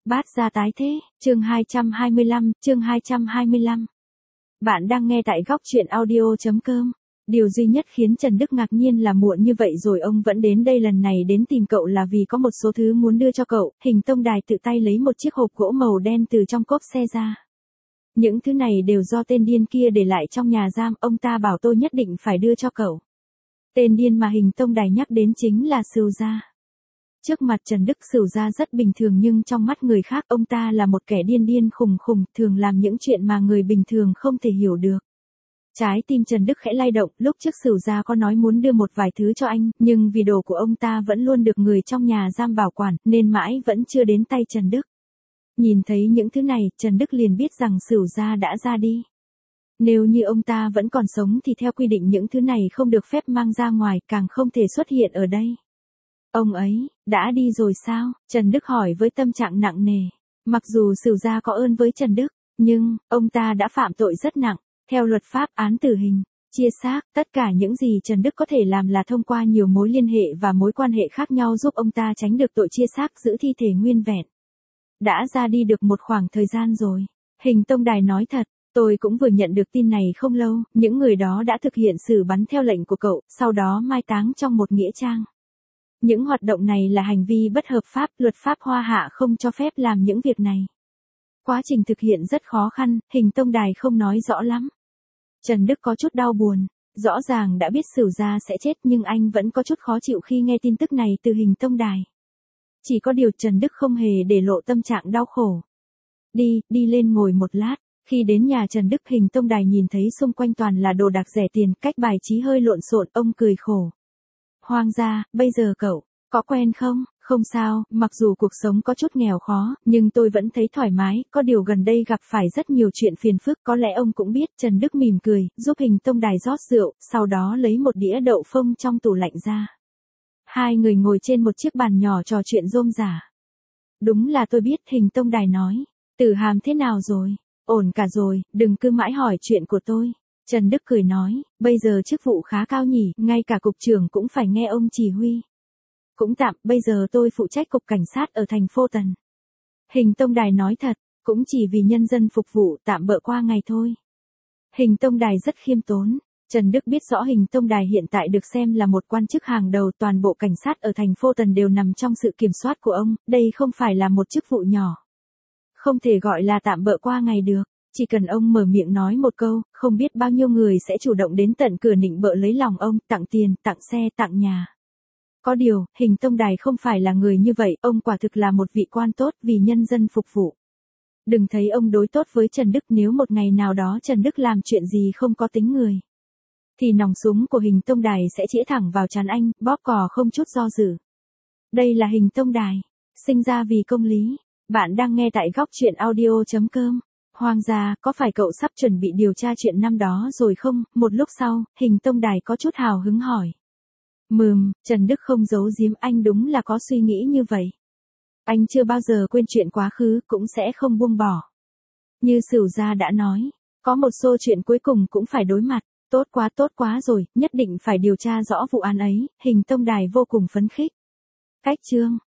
Bát gia tái thế, chương 225. Bạn đang nghe tại góc truyện audio.com. Điều duy nhất khiến Trần Đức ngạc nhiên là muộn như vậy rồi ông vẫn đến đây, lần này đến tìm cậu là vì có một số thứ muốn đưa cho cậu. Hình Tông Đài tự tay lấy một chiếc hộp gỗ màu đen từ trong cốp xe ra. Những thứ này đều do tên điên kia để lại trong nhà giam, ông ta bảo tôi nhất định phải đưa cho cậu. Tên điên mà Hình Tông Đài nhắc đến chính là Sửu Gia. Trước mặt Trần Đức, Sửu Gia rất bình thường nhưng trong mắt người khác ông ta là một kẻ điên khùng, thường làm những chuyện mà người bình thường không thể hiểu được. Trái tim Trần Đức khẽ lay động, lúc trước Sửu Gia có nói muốn đưa một vài thứ cho anh, nhưng vì đồ của ông ta vẫn luôn được người trong nhà giam bảo quản, nên mãi vẫn chưa đến tay Trần Đức. Nhìn thấy những thứ này, Trần Đức liền biết rằng Sửu Gia đã ra đi. Nếu như ông ta vẫn còn sống thì theo quy định những thứ này không được phép mang ra ngoài, càng không thể xuất hiện ở đây. Ông ấy, đã đi rồi sao? Trần Đức hỏi với tâm trạng nặng nề. Mặc dù Sửu Gia có ơn với Trần Đức, nhưng, ông ta đã phạm tội rất nặng. Theo luật pháp án tử hình, chia xác, tất cả những gì Trần Đức có thể làm là thông qua nhiều mối liên hệ và mối quan hệ khác nhau giúp ông ta tránh được tội chia xác, giữ thi thể nguyên vẹn. Đã ra đi được một khoảng thời gian rồi. Hình Tông Đài nói thật, tôi cũng vừa nhận được tin này không lâu, những người đó đã thực hiện xử bắn theo lệnh của cậu, sau đó mai táng trong một nghĩa trang. Những hoạt động này là hành vi bất hợp pháp, luật pháp Hoa Hạ không cho phép làm những việc này. Quá trình thực hiện rất khó khăn, Hình Tông Đài không nói rõ lắm. Trần Đức có chút đau buồn, rõ ràng đã biết Sửu Gia sẽ chết nhưng anh vẫn có chút khó chịu khi nghe tin tức này từ Hình Tông Đài. Chỉ có điều Trần Đức không hề để lộ tâm trạng đau khổ. Đi lên ngồi một lát. Khi đến nhà Trần Đức, Hình Tông Đài nhìn thấy xung quanh toàn là đồ đạc rẻ tiền, cách bài trí hơi lộn xộn, ông cười khổ. Hoàng gia, bây giờ cậu, có quen không? Không sao, mặc dù cuộc sống có chút nghèo khó, nhưng tôi vẫn thấy thoải mái, có điều gần đây gặp phải rất nhiều chuyện phiền phức, có lẽ ông cũng biết. Trần Đức mỉm cười, giúp Hình Tông Đài rót rượu, sau đó lấy một đĩa đậu phông trong tủ lạnh ra. Hai người ngồi trên một chiếc bàn nhỏ trò chuyện rôm rả. Đúng là tôi biết, Hình Tông Đài nói. Tử Hàm thế nào rồi? Ổn cả rồi, đừng cứ mãi hỏi chuyện của tôi. Trần Đức cười nói, bây giờ chức vụ khá cao nhỉ, ngay cả cục trưởng cũng phải nghe ông chỉ huy. Cũng tạm, bây giờ tôi phụ trách cục cảnh sát ở thành phố Tần. Hình Tông Đài nói thật, cũng chỉ vì nhân dân phục vụ, tạm bợ qua ngày thôi. Hình Tông Đài rất khiêm tốn. Trần Đức biết rõ Hình Tông Đài hiện tại được xem là một quan chức hàng đầu, toàn bộ cảnh sát ở thành phố Tần đều nằm trong sự kiểm soát của ông, đây không phải là một chức vụ nhỏ. Không thể gọi là tạm bợ qua ngày được, chỉ cần ông mở miệng nói một câu, không biết bao nhiêu người sẽ chủ động đến tận cửa nịnh bợ lấy lòng ông, tặng tiền, tặng xe, tặng nhà. Có điều, Hình Tông Đài không phải là người như vậy, ông quả thực là một vị quan tốt vì nhân dân phục vụ. Đừng thấy ông đối tốt với Trần Đức, nếu một ngày nào đó Trần Đức làm chuyện gì không có tính người, thì nòng súng của Hình Tông Đài sẽ chĩa thẳng vào trán anh, bóp cò không chút do dự. Đây là Hình Tông Đài, sinh ra vì công lý. Bạn đang nghe tại góc truyện audio.com. Hoàng gia, có phải cậu sắp chuẩn bị điều tra chuyện năm đó rồi không? Một lúc sau, Hình Tông Đài có chút hào hứng hỏi. Trần Đức không giấu giếm, anh đúng là có suy nghĩ như vậy. Anh chưa bao giờ quên chuyện quá khứ, cũng sẽ không buông bỏ. Như Sửu Gia đã nói, có một số chuyện cuối cùng cũng phải đối mặt. Tốt quá rồi, nhất định phải điều tra rõ vụ án ấy. Hình Tông Đài vô cùng phấn khích. Cách chương